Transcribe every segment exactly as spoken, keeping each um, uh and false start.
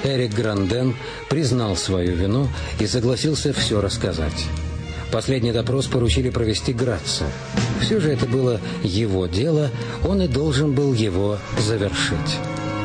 Эрик Гранден признал свою вину и согласился все рассказать. Последний допрос поручили провести Граца. Все же это было его дело, он и должен был его завершить.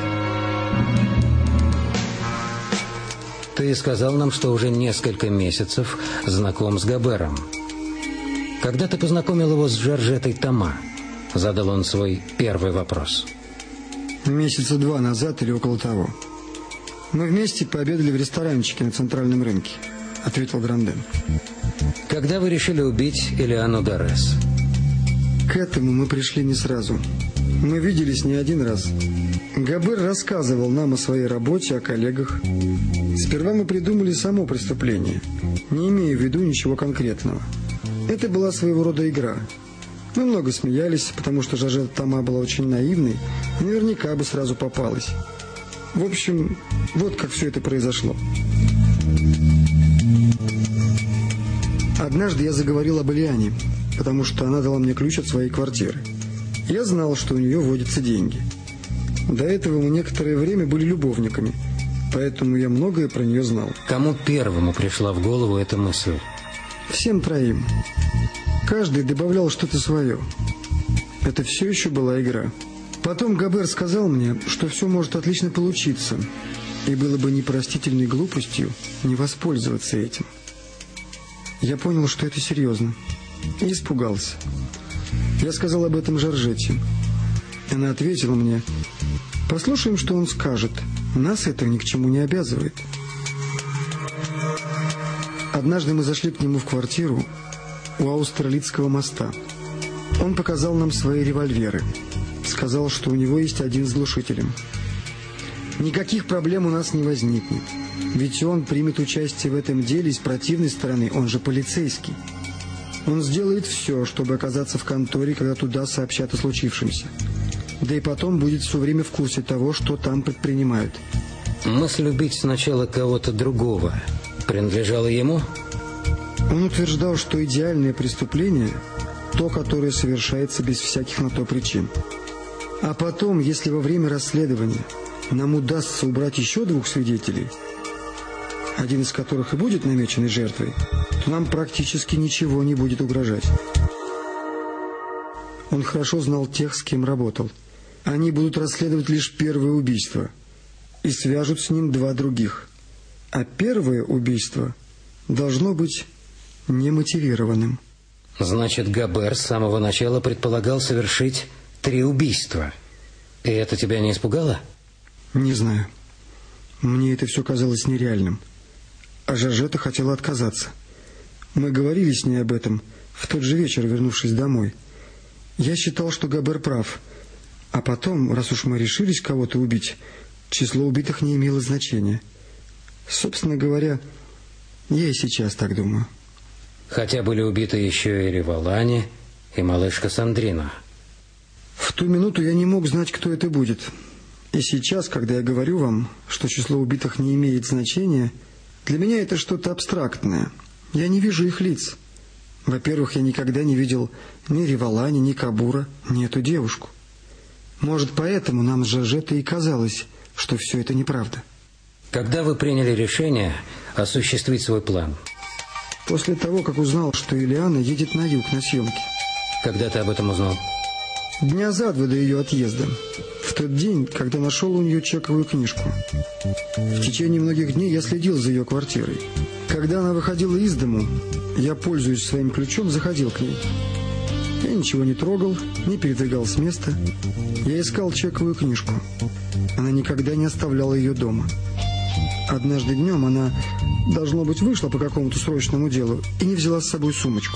Ты сказал нам, что уже несколько месяцев знаком с Габером. Когда ты познакомил его с Жоржеттой Тома? Задал он свой первый вопрос. Месяца два назад или около того. Мы вместе пообедали в ресторанчике на центральном рынке, ответил Гранден. Когда вы решили убить Элеану Дарес? К этому мы пришли не сразу. Мы виделись не один раз. Габер рассказывал нам о своей работе, о коллегах. Сперва мы придумали само преступление, не имея в виду ничего конкретного. Это была своего рода игра. Мы много смеялись, потому что Жоржетта Тома была очень наивной и наверняка бы сразу попалась. В общем, вот как все это произошло. Однажды я заговорил об Элеане, потому что она дала мне ключ от своей квартиры. Я знал, что у нее водятся деньги. До этого мы некоторое время были любовниками, поэтому я многое про нее знал. Кому первому пришла в голову эта мысль? Всем троим. Каждый добавлял что-то свое. Это все еще была игра. Потом Габер сказал мне, что все может отлично получиться, и было бы непростительной глупостью не воспользоваться этим. Я понял, что это серьезно, и испугался. Я сказал об этом Жоржетте. Она ответила мне: послушаем, что он скажет. Нас это ни к чему не обязывает. Однажды мы зашли к нему в квартиру у Аустерлицкого моста. Он показал нам свои револьверы. Сказал, что у него есть один с глушителем. Никаких проблем у нас не возникнет, ведь он примет участие в этом деле с противной стороны, он же полицейский. Он сделает все, чтобы оказаться в конторе, когда туда сообщат о случившемся. Да и потом будет все время в курсе того, что там предпринимают. Мысль убить сначала кого-то другого принадлежала ему? Он утверждал, что идеальное преступление – то, которое совершается без всяких на то причин. А потом, если во время расследования нам удастся убрать еще двух свидетелей, один из которых и будет намеченной жертвой, то нам практически ничего не будет угрожать. Он хорошо знал тех, с кем работал. Они будут расследовать лишь первое убийство и свяжут с ним два других. А первое убийство должно быть немотивированным. Значит, Габер с самого начала предполагал совершить три убийства. И это тебя не испугало? Не знаю. Мне это все казалось нереальным. А Жоржетта хотела отказаться. Мы говорили с ней об этом в тот же вечер, вернувшись домой. Я считал, что Габер прав. А потом, раз уж мы решились кого-то убить, число убитых не имело значения. Собственно говоря, я и сейчас так думаю. Хотя были убиты еще и Револани, и малышка Сандрина. В ту минуту я не мог знать, кто это будет. И сейчас, когда я говорю вам, что число убитых не имеет значения, для меня это что-то абстрактное. Я не вижу их лиц. Во-первых, я никогда не видел ни Револани, ни Кабура, ни эту девушку. Может, поэтому нам с Жоржеттой и казалось, что все это неправда. Когда вы приняли решение осуществить свой план? После того, как узнал, что Элеана едет на юг на съемки. Когда ты об этом узнал? Дня за два до ее отъезда. В тот день, когда нашел у нее чековую книжку. В течение многих дней я следил за ее квартирой. Когда она выходила из дому, я, пользуясь своим ключом, заходил к ней. Я ничего не трогал, не передвигал с места. Я искал чековую книжку. Она никогда не оставляла ее дома. Однажды днем она, должно быть, вышла по какому-то срочному делу и не взяла с собой сумочку.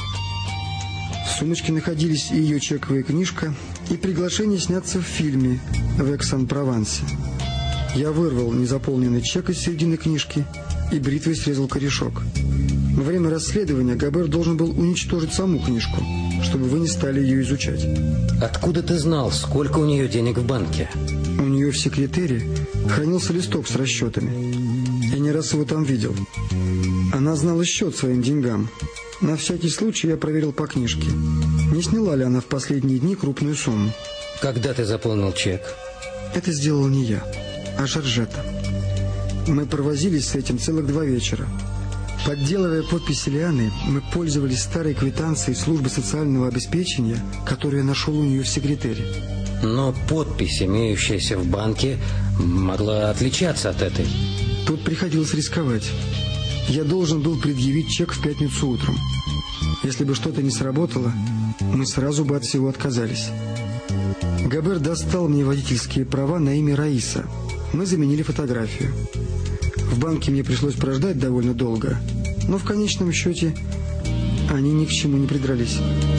В сумочке находились и ее чековая книжка, и приглашение сняться в фильме в Экс-ан-Провансе. Я вырвал незаполненный чек из середины книжки и бритвой срезал корешок. Во время расследования Габер должен был уничтожить саму книжку, чтобы вы не стали ее изучать. Откуда ты знал, сколько у нее денег в банке? У нее в секретаре хранился листок с расчетами. Я не раз его там видел. Она знала счет своим деньгам. На всякий случай я проверил по книжке, не сняла ли она в последние дни крупную сумму. Когда ты заполнил чек? Это сделал не я, а Жоржетта. Мы провозились с этим целых два вечера. Подделывая подпись Элианы, мы пользовались старой квитанцией службы социального обеспечения, которую я нашел у нее в секретаре. Но подпись, имеющаяся в банке, могла отличаться от этой. Тут приходилось рисковать. Я должен был предъявить чек в пятницу утром. Если бы что-то не сработало, мы сразу бы от всего отказались. Габер достал мне водительские права на имя Раиса. Мы заменили фотографию. В банке мне пришлось прождать довольно долго, но в конечном счете они ни к чему не придрались.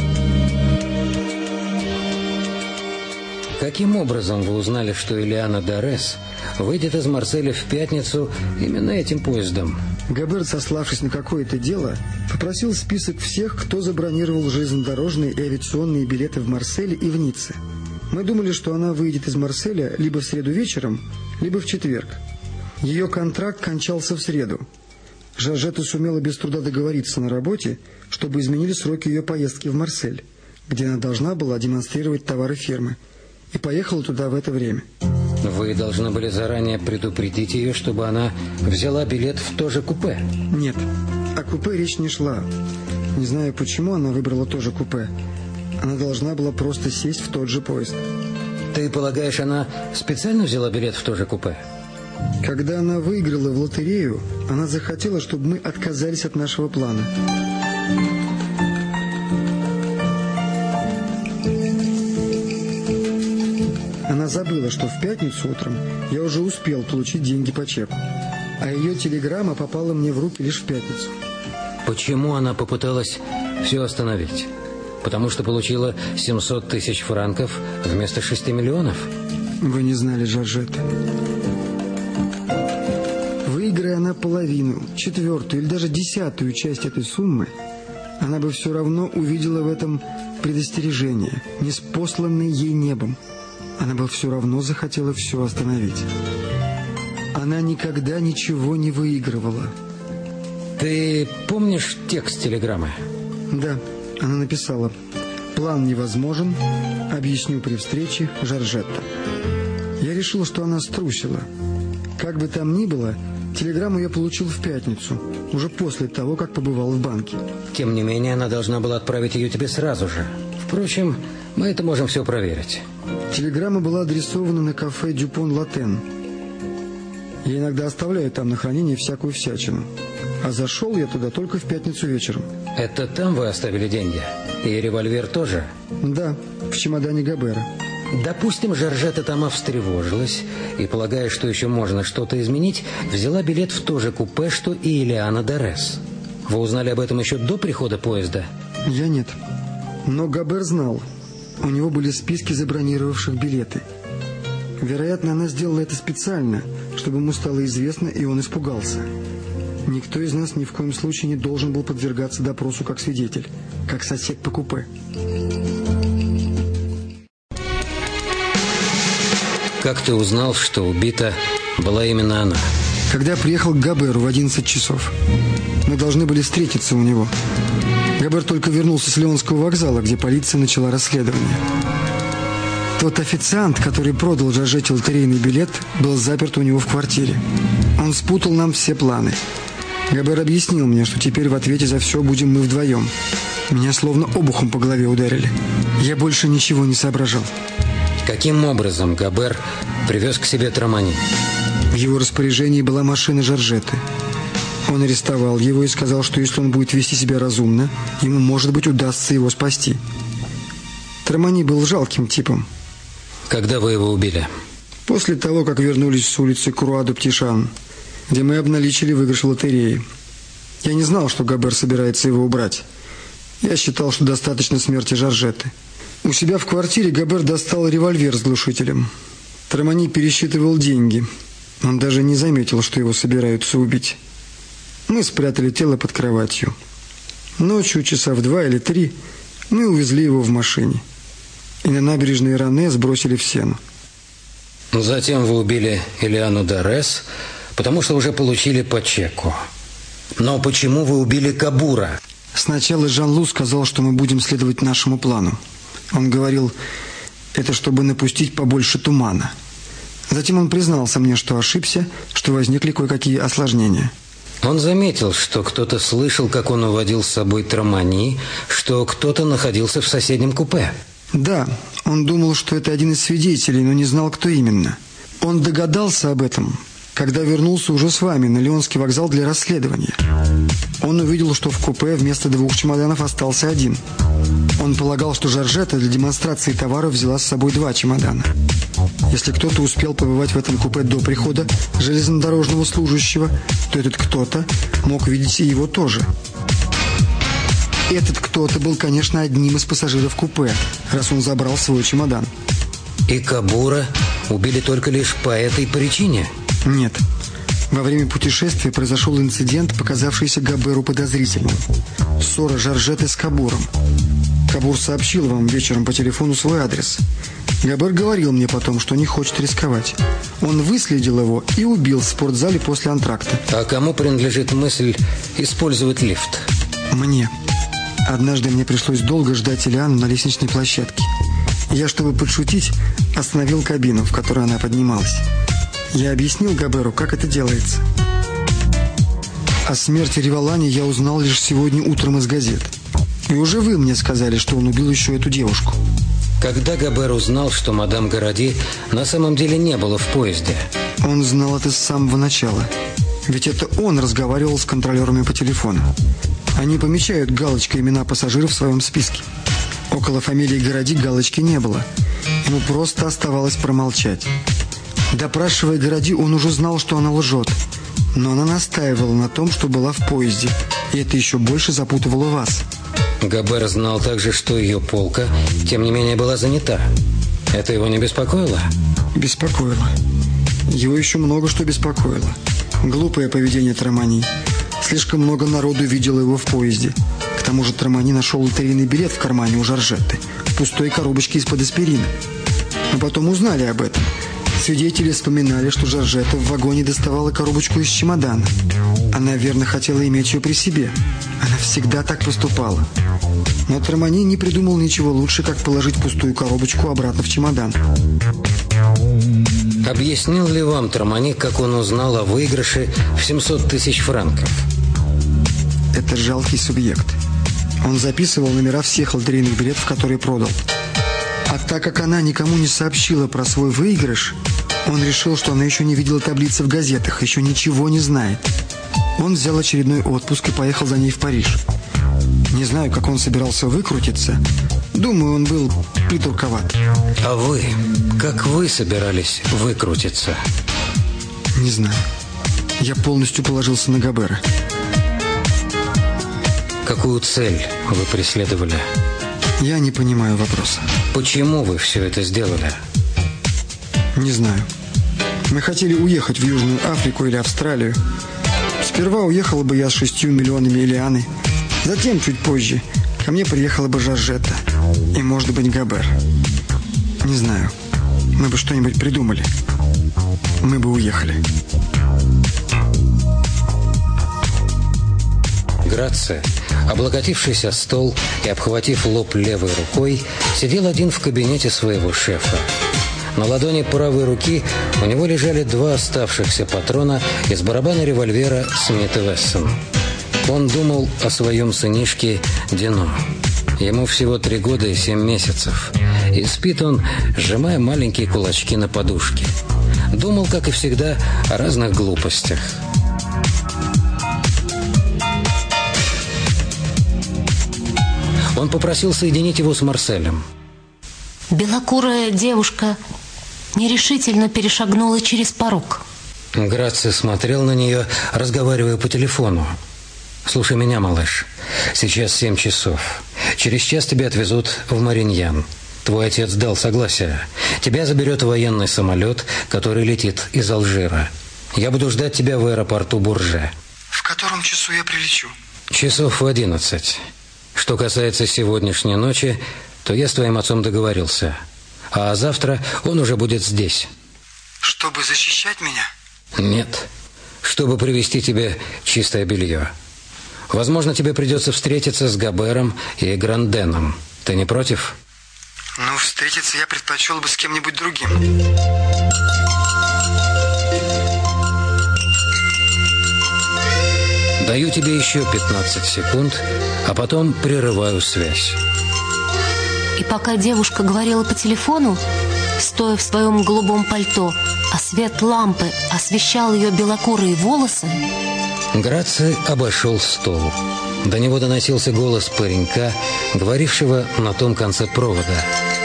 Каким образом вы узнали, что Элиана Дорес выйдет из Марселя в пятницу именно этим поездом? Габер, сославшись на какое-то дело, попросил список всех, кто забронировал железнодорожные и авиационные билеты в Марселе и в Ницце. Мы думали, что она выйдет из Марселя либо в среду вечером, либо в четверг. Ее контракт кончался в среду. Жоржетта сумела без труда договориться на работе, чтобы изменили сроки ее поездки в Марсель, где она должна была демонстрировать товары фирмы, и поехала туда в это время. Вы должны были заранее предупредить ее, чтобы она взяла билет в то же купе? Нет, о купе речь не шла. Не знаю, почему она выбрала то же купе. Она должна была просто сесть в тот же поезд. Ты полагаешь, она специально взяла билет в то же купе? Когда она выиграла в лотерею, она захотела, чтобы мы отказались от нашего плана. Она забыла, что в пятницу утром я уже успел получить деньги по чеку, а ее телеграмма попала мне в руки лишь в пятницу. Почему она попыталась все остановить? Потому что получила семьсот тысяч франков вместо шести миллионов? Вы не знали, Жоржетта. Выиграя она половину, четвертую или даже десятую часть этой суммы, она бы все равно увидела в этом предостережение, ниспосланное ей небом. Она бы все равно захотела все остановить. Она никогда ничего не выигрывала. Ты помнишь текст телеграммы? Да, она написала: «План невозможен, объясню при встрече, Жоржетта». Я решил, что она струсила. Как бы там ни было, телеграмму я получил в пятницу, уже после того, как побывал в банке. Тем не менее, она должна была отправить ее тебе сразу же. Впрочем, мы это можем все проверить. Телеграмма была адресована на кафе «Дюпон Латен». Я иногда оставляю там на хранение всякую всячину. А зашел я туда только в пятницу вечером. Это там вы оставили деньги? И револьвер тоже? Да, в чемодане Габера. Допустим, Жоржетта Тома встревожилась и, полагая, что еще можно что-то изменить, взяла билет в то же купе, что и Элиана Дорес. Вы узнали об этом еще до прихода поезда? Я нет. Но Габер знал. У него были списки забронировавших билеты. Вероятно, она сделала это специально, чтобы ему стало известно, и он испугался. Никто из нас ни в коем случае не должен был подвергаться допросу как свидетель, как сосед по купе. Как ты узнал, что убита была именно она? Когда я приехал к Габеру в одиннадцать часов. Мы должны были встретиться у него. Габер только вернулся с Леонского вокзала, где полиция начала расследование. Тот официант, который продал Жоржетте лотерейный билет, был заперт у него в квартире. Он спутал нам все планы. Габер объяснил мне, что теперь в ответе за все будем мы вдвоем. Меня словно обухом по голове ударили. Я больше ничего не соображал. Каким образом Габер привез к себе Тромани? В его распоряжении была машина Жоржетты. Он арестовал его и сказал, что если он будет вести себя разумно, ему, может быть, удастся его спасти. Тромани был жалким типом. Когда вы его убили? После того, как вернулись с улицы Круа-де-Птишан, где мы обналичили выигрыш в лотерее. Я не знал, что Габер собирается его убрать. Я считал, что достаточно смерти Жоржетты. У себя в квартире Габер достал револьвер с глушителем. Тромани пересчитывал деньги. Он даже не заметил, что его собираются убить. Мы спрятали тело под кроватью. Ночью, часа в два или три, мы увезли его в машине. И на набережной Ране сбросили в сену. Затем вы убили Элиану Дорес, потому что уже получили по чеку. Но почему вы убили Кабура? Сначала Жан-Лу сказал, что мы будем следовать нашему плану. Он говорил, это чтобы напустить побольше тумана. Затем он признался мне, что ошибся, что возникли кое-какие осложнения. Он заметил, что кто-то слышал, как он уводил с собой Тромани, что кто-то находился в соседнем купе. Да, он думал, что это один из свидетелей, но не знал, кто именно. Он догадался об этом, когда вернулся уже с вами на Лионский вокзал для расследования. Он увидел, что в купе вместо двух чемоданов остался один. Он полагал, что Жоржетта для демонстрации товаров взяла с собой два чемодана. Если кто-то успел побывать в этом купе до прихода железнодорожного служащего, то этот кто-то мог видеть и его тоже. Этот кто-то был, конечно, одним из пассажиров купе, раз он забрал свой чемодан. И Кабура убили только лишь по этой причине? Нет. Во время путешествия произошел инцидент, показавшийся Габеру подозрительным. Ссора Жоржетты с Кабуром. Кабур сообщил вам вечером по телефону свой адрес. Габер говорил мне потом, что не хочет рисковать. Он выследил его и убил в спортзале после антракта. А кому принадлежит мысль использовать лифт? Мне. Однажды мне пришлось долго ждать Элиану на лестничной площадке. Я, чтобы подшутить, остановил кабину, в которой она поднималась. Я объяснил Габеру, как это делается. О смерти Риволани я узнал лишь сегодня утром из газет. И уже вы мне сказали, что он убил еще эту девушку. Когда Габер узнал, что мадам Городи на самом деле не было в поезде? Он знал это с самого начала. Ведь это он разговаривал с контролерами по телефону. Они помечают галочкой имена пассажиров в своем списке. Около фамилии Городи галочки не было. Ему просто оставалось промолчать. Допрашивая Городи, он уже знал, что она лжет. Но она настаивала на том, что была в поезде. И это еще больше запутывало вас. Габер знал также, что ее полка, тем не менее, была занята. Это его не беспокоило? Беспокоило. Его еще много что беспокоило. Глупое поведение Тромани. Слишком много народу видело его в поезде. К тому же Тромани нашел лотерейный билет в кармане у Жоржетты, в пустой коробочке из-под аспирина. Мы потом узнали об этом. Свидетели вспоминали, что Жоржетта в вагоне доставала коробочку из чемодана. Она, верно, хотела иметь ее при себе. Она всегда так поступала. Но Тромани не придумал ничего лучше, как положить пустую коробочку обратно в чемодан. Объяснил ли вам Тромани, как он узнал о выигрыше в семьсот тысяч франков? Это жалкий субъект. Он записывал номера всех лотерейных билетов, которые продал. А так как она никому не сообщила про свой выигрыш, он решил, что она еще не видела таблицы в газетах, еще ничего не знает. Он взял очередной отпуск и поехал за ней в Париж. Не знаю, как он собирался выкрутиться. Думаю, он был придурковат. А вы? Как вы собирались выкрутиться? Не знаю. Я полностью положился на Габера. Какую цель вы преследовали? Я не понимаю вопроса. Почему вы все это сделали? Не знаю. Мы хотели уехать в Южную Африку или Австралию. Сперва уехала бы я с шестью миллионами Элианы. Затем, чуть позже, ко мне приехала бы Жоржетта. И, может быть, Габер. Не знаю. Мы бы что-нибудь придумали. Мы бы уехали. Грация, облокотившись о стол и обхватив лоб левой рукой, сидел один в кабинете своего шефа. На ладони правой руки у него лежали два оставшихся патрона из барабана револьвера Смит и Вессон. Он думал о своем сынишке Дино. Ему всего три года и семь месяцев. И спит он, сжимая маленькие кулачки на подушке. Думал, как и всегда, о разных глупостях. Он попросил соединить его с Марселем. Белокурая девушка нерешительно перешагнула через порог. Грация смотрел на нее, разговаривая по телефону. «Слушай меня, малыш. Сейчас семь часов. Через час тебя отвезут в Мариньян. Твой отец дал согласие. Тебя заберет военный самолет, который летит из Алжира. Я буду ждать тебя в аэропорту Бурже». В котором часу я прилечу? Часов в одиннадцать. Что касается сегодняшней ночи, то я с твоим отцом договорился. А завтра он уже будет здесь. Чтобы защищать меня? Нет. Чтобы привезти тебе чистое белье. Возможно, тебе придется встретиться с Габером и Гранденом. Ты не против? Ну, встретиться я предпочел бы с кем-нибудь другим. Даю тебе еще пятнадцать секунд, а потом прерываю связь. И пока девушка говорила по телефону, стоя в своем голубом пальто, а свет лампы освещал ее белокурые волосы, Граций обошел стол. До него доносился голос паренька, говорившего на том конце провода.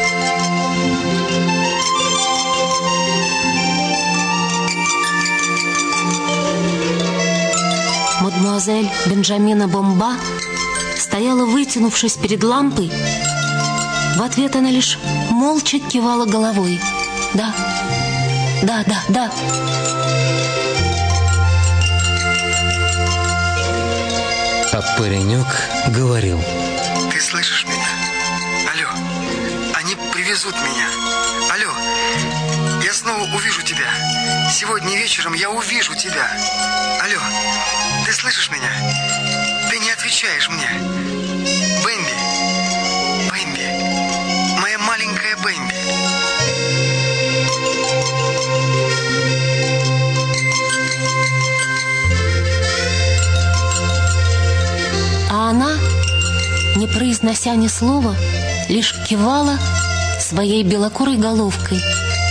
Мадемуазель Бенджамина Бомба стояла, вытянувшись перед лампой. В ответ она лишь молча кивала головой. Да, да, да, да. А паренек говорил: Ты слышишь меня? Алло, они привезут меня. Алло, я снова увижу тебя. Сегодня вечером я увижу тебя. Алло, ты слышишь меня? Ты не отвечаешь мне. Бэмби, Бэмби, моя маленькая Бэмби. А она, не произнося ни слова, лишь кивала своей белокурой головкой,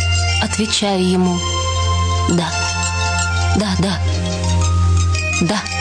отвечая ему: да, да, да, да.